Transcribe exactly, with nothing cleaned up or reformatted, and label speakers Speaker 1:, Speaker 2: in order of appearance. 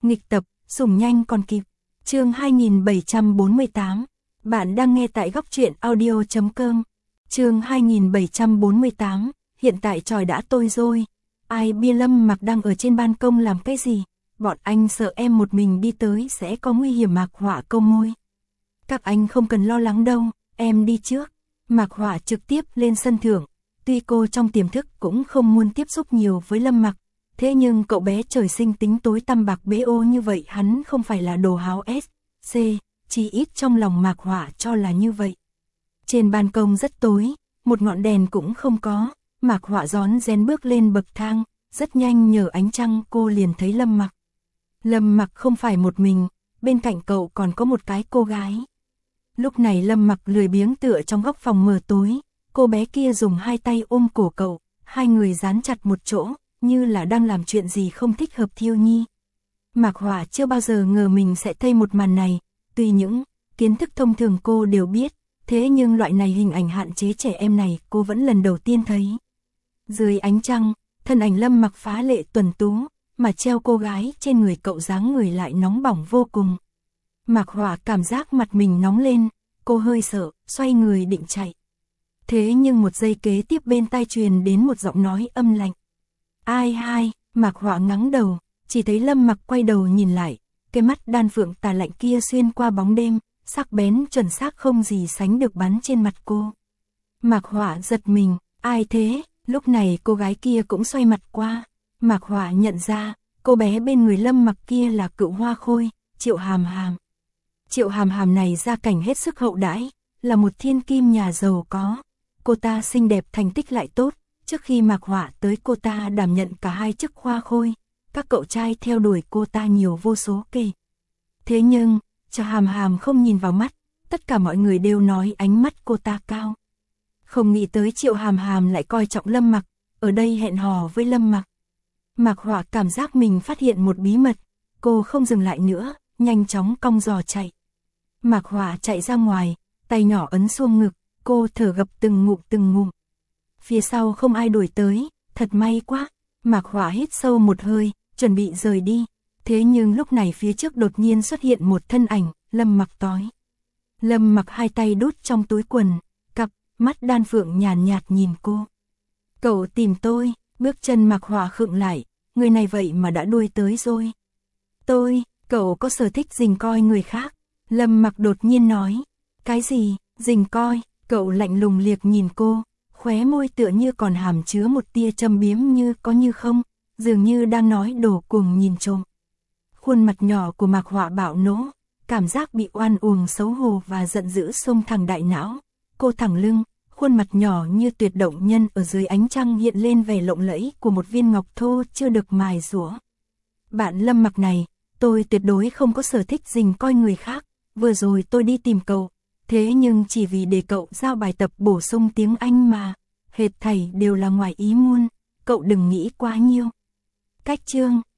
Speaker 1: Nghịch tập, sủng nhanh còn kịp. Chương hai nghìn bảy trăm bốn mươi tám. Bạn đang nghe tại góc truyện audio chấm com. Chương hai nghìn bảy trăm bốn mươi tám. Hiện tại trời đã tối rồi. Ai bia Lâm Mặc đang ở trên ban công làm cái gì? Bọn anh sợ em một mình đi tới sẽ có nguy hiểm. Mạc Họa câu môi. Các anh không cần lo lắng đâu, em đi trước. Mạc Họa trực tiếp lên sân thượng. Tuy cô trong tiềm thức cũng không muốn tiếp xúc nhiều với Lâm Mặc, thế nhưng cậu bé trời sinh tính tối tăm bạc bế ô như vậy hắn không phải là đồ háo S, C, chỉ ít trong lòng Mạc Họa cho là như vậy. Trên ban công rất tối, một ngọn đèn cũng không có, Mạc Họa rón rén bước lên bậc thang, rất nhanh nhờ ánh trăng cô liền thấy Lâm Mặc. Lâm Mặc không phải một mình, bên cạnh cậu còn có một cái cô gái. Lúc này Lâm Mặc lười biếng tựa trong góc phòng mờ tối, cô bé kia dùng hai tay ôm cổ cậu, hai người dán chặt một chỗ, như là đang làm chuyện gì không thích hợp. Thiêu Nhi. Mạc Họa chưa bao giờ ngờ mình sẽ thấy một màn này, tuy những kiến thức thông thường cô đều biết, thế nhưng loại này hình ảnh hạn chế trẻ em này cô vẫn lần đầu tiên thấy. Dưới ánh trăng, thân ảnh Lâm Mặc phá lệ tuần tú, mà treo cô gái trên người cậu dáng người lại nóng bỏng vô cùng. Mạc Họa cảm giác mặt mình nóng lên, cô hơi sợ, xoay người định chạy. Thế nhưng một giây kế tiếp bên tai truyền đến một giọng nói âm lạnh. Ai hai, Mạc Họa ngẩng đầu, chỉ thấy Lâm Mặc quay đầu nhìn lại, cái mắt đan phượng tà lạnh kia xuyên qua bóng đêm, sắc bén chuẩn xác không gì sánh được bắn trên mặt cô. Mạc Họa giật mình, ai thế? Lúc này cô gái kia cũng xoay mặt qua. Mạc Họa nhận ra, cô bé bên người Lâm Mặc kia là Cựu Hoa Khôi, Triệu Hàm Hàm. Triệu Hàm Hàm này gia cảnh hết sức hậu đãi, là một thiên kim nhà giàu có. Cô ta xinh đẹp, thành tích lại tốt, trước khi Mạc Họa tới cô ta đảm nhận cả hai chức Hoa Khôi, các cậu trai theo đuổi cô ta nhiều vô số kể. Thế nhưng, Triệu Hàm Hàm không nhìn vào mắt, tất cả mọi người đều nói ánh mắt cô ta cao. Không nghĩ tới Triệu Hàm Hàm lại coi trọng Lâm Mặc, ở đây hẹn hò với Lâm Mặc. Mạc Họa cảm giác mình phát hiện một bí mật, cô không dừng lại nữa, nhanh chóng cong giò chạy. Mạc Họa chạy ra ngoài, tay nhỏ ấn xuông ngực, cô thở gấp từng ngụm từng ngụm. Phía sau không ai đuổi tới, thật may quá. Mạc Họa hít sâu một hơi, chuẩn bị rời đi. Thế nhưng lúc này phía trước đột nhiên xuất hiện một thân ảnh, Lâm Mặc tối. Lâm Mặc hai tay đút trong túi quần, cặp mắt đan phượng nhàn nhạt, nhạt nhìn cô. Cậu tìm tôi, bước chân Mạc Họa khựng lại, người này vậy mà đã đuổi tới rồi. Tôi, cậu có sở thích rình coi người khác. Lâm Mặc đột nhiên nói. Cái gì, rình coi? Cậu lạnh lùng liếc nhìn cô, khóe môi tựa như còn hàm chứa một tia châm biếm như có như không, dường như đang nói đồ cuồng nhìn trộm. Khuôn mặt nhỏ của Mạc Họa bạo nổ, cảm giác bị oan uổng xấu hổ và giận dữ xông thẳng đại não. Cô thẳng lưng, khuôn mặt nhỏ như tuyệt động nhân ở dưới ánh trăng hiện lên vẻ lộng lẫy của một viên ngọc thô chưa được mài rũa. Bạn Lâm Mặc này, tôi tuyệt đối không có sở thích rình coi người khác, vừa rồi tôi đi tìm cậu. Thế nhưng chỉ vì để cậu giao bài tập bổ sung tiếng Anh mà, hệt thảy đều là ngoài ý muốn, cậu đừng nghĩ quá nhiều. Cách chương,